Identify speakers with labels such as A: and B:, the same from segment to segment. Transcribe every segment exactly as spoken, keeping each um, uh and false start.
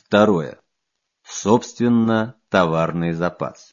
A: Второе. Собственно, товарный запас.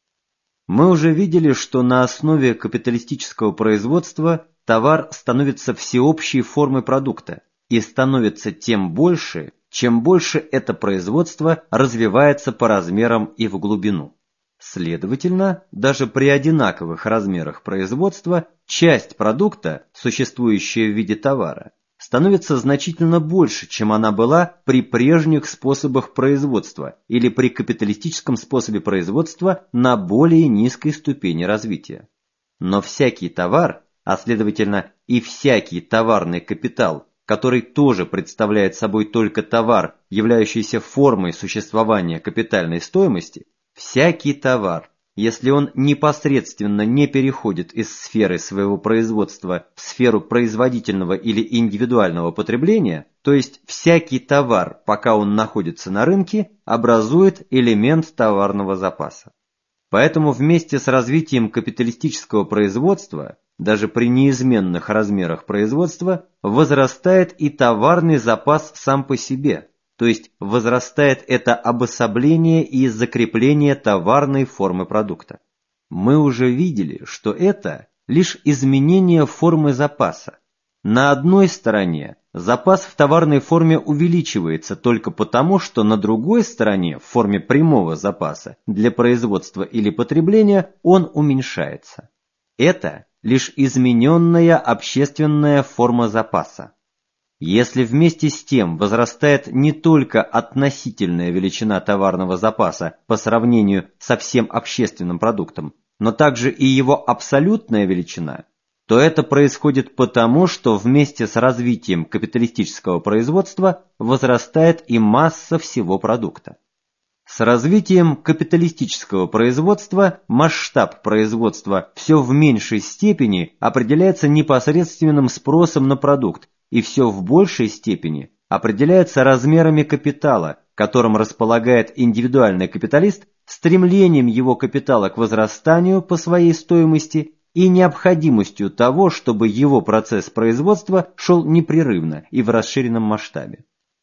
A: Мы уже видели, что на основе капиталистического производства товар становится всеобщей формой продукта и становится тем больше, чем больше это производство развивается по размерам и в глубину. Следовательно, даже при одинаковых размерах производства часть продукта, существующая в виде товара, становится значительно больше, чем она была при прежних способах производства или при капиталистическом способе производства на более низкой ступени развития. Но всякий товар, а следовательно и всякий товарный капитал, который тоже представляет собой только товар, являющийся формой существования капитальной стоимости, всякий товар, если он непосредственно не переходит из сферы своего производства в сферу производительного или индивидуального потребления, то есть всякий товар, пока он находится на рынке, образует элемент товарного запаса. Поэтому вместе с развитием капиталистического производства, даже при неизменных размерах производства, возрастает и товарный запас сам по себе. То есть возрастает это обособление и закрепление товарной формы продукта. Мы уже видели, что это лишь изменение формы запаса. На одной стороне запас в товарной форме увеличивается только потому, что на другой стороне, в форме прямого запаса, для производства или потребления, он уменьшается. Это лишь измененная общественная форма запаса. Если вместе с тем возрастает не только относительная величина товарного запаса по сравнению со всем общественным продуктом, но также и его абсолютная величина, то это происходит потому, что вместе с развитием капиталистического производства возрастает и масса всего продукта. С развитием капиталистического производства масштаб производства все в меньшей степени определяется непосредственным спросом на продукт, и все в большей степени определяется размерами капитала, которым располагает индивидуальный капиталист, стремлением его капитала к возрастанию по своей стоимости и необходимостью того, чтобы его процесс производства шел непрерывно и в расширенном масштабе.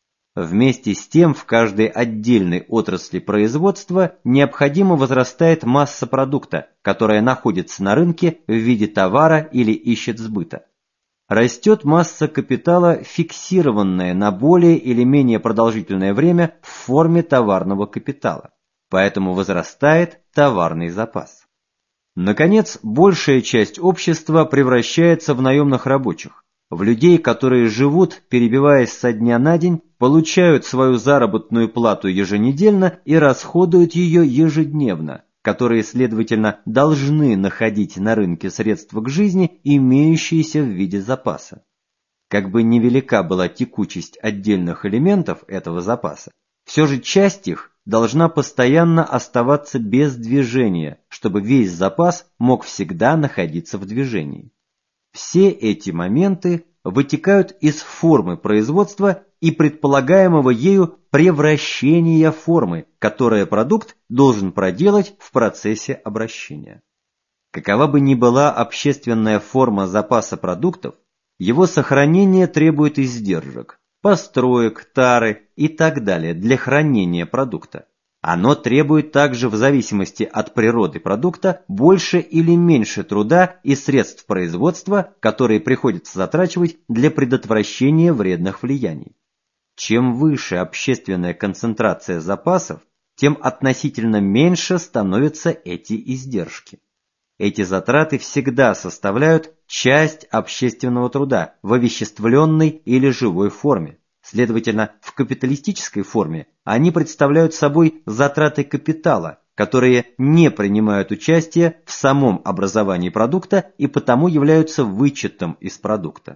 A: Вместе с тем в каждой отдельной отрасли производства необходимо возрастает масса продукта, которая находится на рынке в виде товара или ищет сбыта. Растет масса капитала, фиксированная на более или менее продолжительное время в форме товарного капитала, поэтому возрастает товарный запас. Наконец, большая часть общества превращается в наемных рабочих, в людей, которые живут, перебиваясь со дня на день, получают свою заработную плату еженедельно и расходуют ее ежедневно, которые, следовательно, должны находить на рынке средства к жизни, имеющиеся в виде запаса. Как бы невелика была текучесть отдельных элементов этого запаса, все же часть их должна постоянно оставаться без движения, чтобы весь запас мог всегда находиться в движении. Все эти моменты вытекают из формы производства и предполагаемого ею превращения формы, которое продукт должен проделать в процессе обращения. Какова бы ни была общественная форма запаса продуктов, его сохранение требует издержек, построек, тары и так далее для хранения продукта. Оно требует также, в зависимости от природы продукта, больше или меньше труда и средств производства, которые приходится затрачивать для предотвращения вредных влияний. Чем выше общественная концентрация запасов, тем относительно меньше становятся эти издержки. Эти затраты всегда составляют часть общественного труда в овеществленной или живой форме. Следовательно, в капиталистической форме они представляют собой затраты капитала, которые не принимают участия в самом образовании продукта и потому являются вычетом из продукта.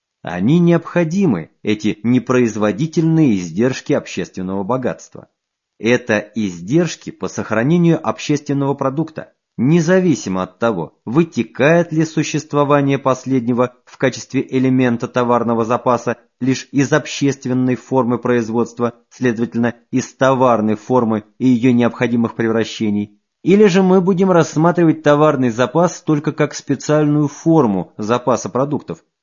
A: Они необходимы, эти непроизводительные издержки общественного богатства. Это издержки по сохранению общественного продукта, независимо от того, вытекает ли существование последнего в качестве элемента товарного запаса лишь из общественной формы производства, следовательно, из товарной формы и ее необходимых превращений, или же мы будем рассматривать товарный запас только как специальную форму запаса продуктов,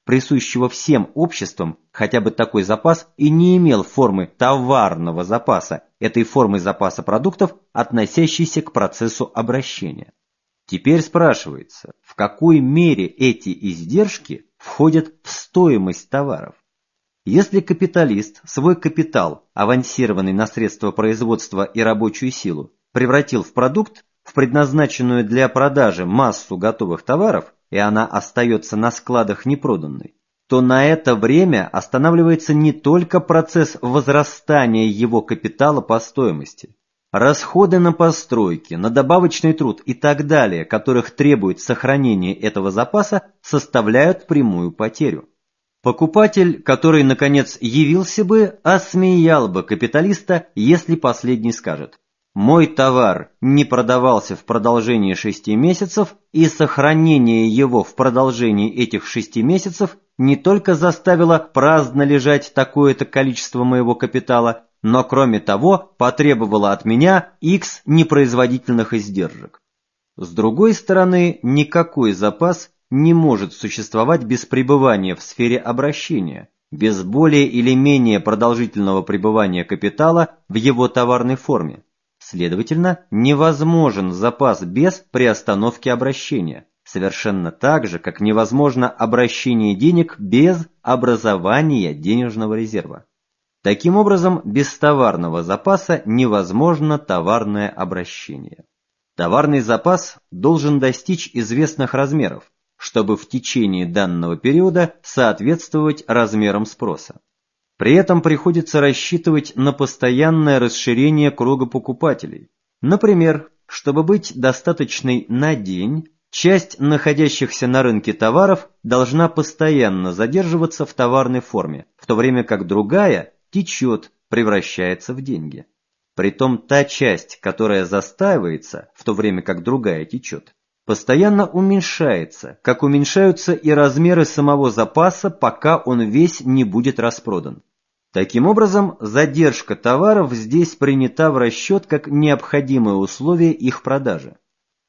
A: присущего всем обществам, хотя бы такой запас и не имел формы товарного запаса, этой формы запаса продуктов, относящейся к процессу обращения. Теперь спрашивается, в какой мере эти издержки входят в стоимость товаров? Если капиталист свой капитал, авансированный на средства производства и рабочую силу, превратил в продукт, в предназначенную для продажи массу готовых товаров, и она остается на складах непроданной, то на это время останавливается не только процесс возрастания его капитала по стоимости. Расходы на постройки, на добавочный труд и так далее, которых требует сохранение этого запаса, составляют прямую потерю. Покупатель, который, наконец, явился бы, осмеял бы капиталиста, если последний скажет: «Мой товар не продавался в продолжении шести месяцев, и сохранение его в продолжении этих шести месяцев не только заставило праздно лежать такое-то количество моего капитала, но, кроме того, потребовало от меня X непроизводительных издержек». С другой стороны, никакой запас не может существовать без пребывания в сфере обращения, без более или менее продолжительного пребывания капитала в его товарной форме. Следовательно, невозможен запас без приостановки обращения, совершенно так же, как невозможно обращение денег без образования денежного резерва. Таким образом, без товарного запаса невозможно товарное обращение. Товарный запас должен достичь известных размеров, чтобы в течение данного периода соответствовать размерам спроса. При этом приходится рассчитывать на постоянное расширение круга покупателей. Например, чтобы быть достаточной на день, часть находящихся на рынке товаров должна постоянно задерживаться в товарной форме, в то время как другая течет, превращается в деньги. Притом та часть, которая застаивается, в то время как другая течет, постоянно уменьшается, как уменьшаются и размеры самого запаса, пока он весь не будет распродан. Таким образом, задержка товаров здесь принята в расчет как необходимое условие их продажи.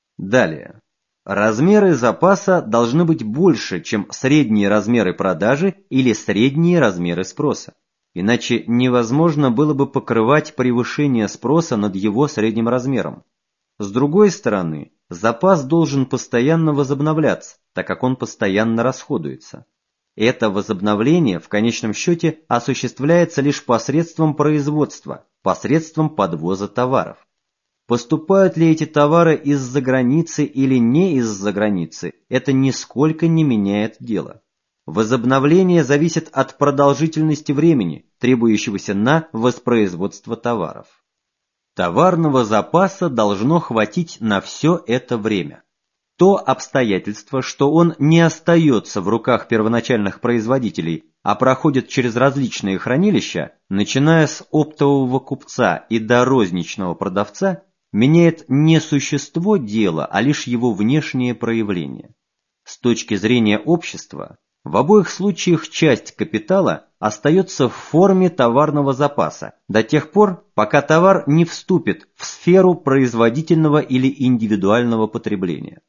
A: Далее. Размеры запаса должны быть больше, чем средние размеры продажи или средние размеры спроса. Иначе невозможно было бы покрывать превышение спроса над его средним размером. С другой стороны, запас должен постоянно возобновляться, так как он постоянно расходуется. Это возобновление в конечном счете осуществляется лишь посредством производства, посредством подвоза товаров. Поступают ли эти товары из-за границы или не из-за границы, это нисколько не меняет дело. Возобновление зависит от продолжительности времени, требующегося на воспроизводство товаров. Товарного запаса должно хватить на все это время. То обстоятельство, что он не остается в руках первоначальных производителей, а проходит через различные хранилища, начиная с оптового купца и до розничного продавца, меняет не существо дела, а лишь его внешнее проявление. С точки зрения общества, в обоих случаях часть капитала остается в форме товарного запаса до тех пор, пока товар не вступит в сферу производительного или индивидуального потребления.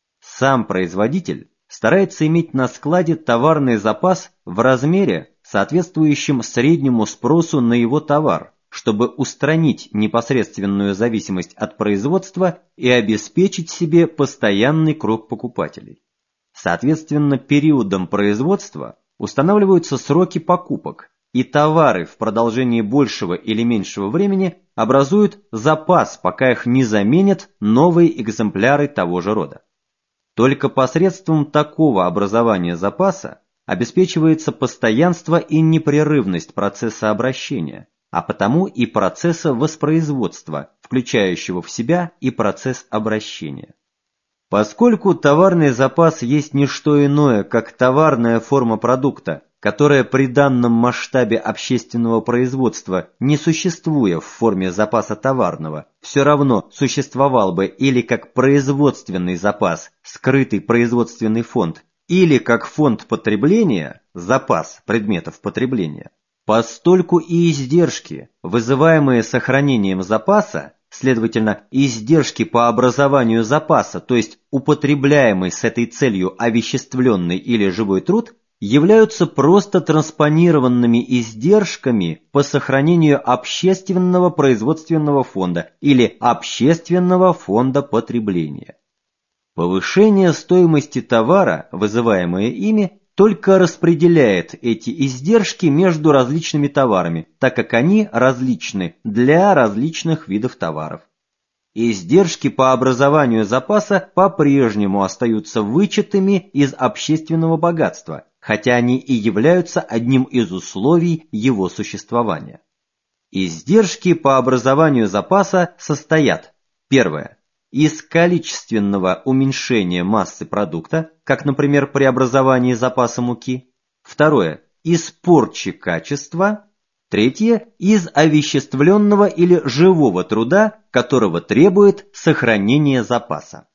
A: Сам производитель старается иметь на складе товарный запас в размере, соответствующем среднему спросу на его товар, чтобы устранить непосредственную зависимость от производства и обеспечить себе постоянный круг покупателей. Соответственно, периодом производства устанавливаются сроки покупок, и товары в продолжении большего или меньшего времени образуют запас, пока их не заменят новые экземпляры того же рода. Только посредством такого образования запаса обеспечивается постоянство и непрерывность процесса обращения, а потому и процесса воспроизводства, включающего в себя и процесс обращения. Поскольку товарный запас есть не что иное, как товарная форма продукта, которая при данном масштабе общественного производства, не существуя в форме запаса товарного, все равно существовал бы или как производственный запас, скрытый производственный фонд, или как фонд потребления, запас предметов потребления, постольку и издержки, вызываемые сохранением запаса, следовательно, издержки по образованию запаса, то есть употребляемый с этой целью овеществленный или живой труд, являются просто транспонированными издержками по сохранению общественного производственного фонда или общественного фонда потребления. Повышение стоимости товара, вызываемое ими, только распределяет эти издержки между различными товарами, так как они различны для различных видов товаров. Издержки по образованию запаса по-прежнему остаются вычетами из общественного богатства, хотя они и являются одним из условий его существования. Издержки по образованию запаса состоят: первое. Из количественного уменьшения массы продукта, как, например, при образовании запаса муки. Второе. Из порчи качества. Третье. Из овеществленного или живого труда, которого требует сохранение запаса.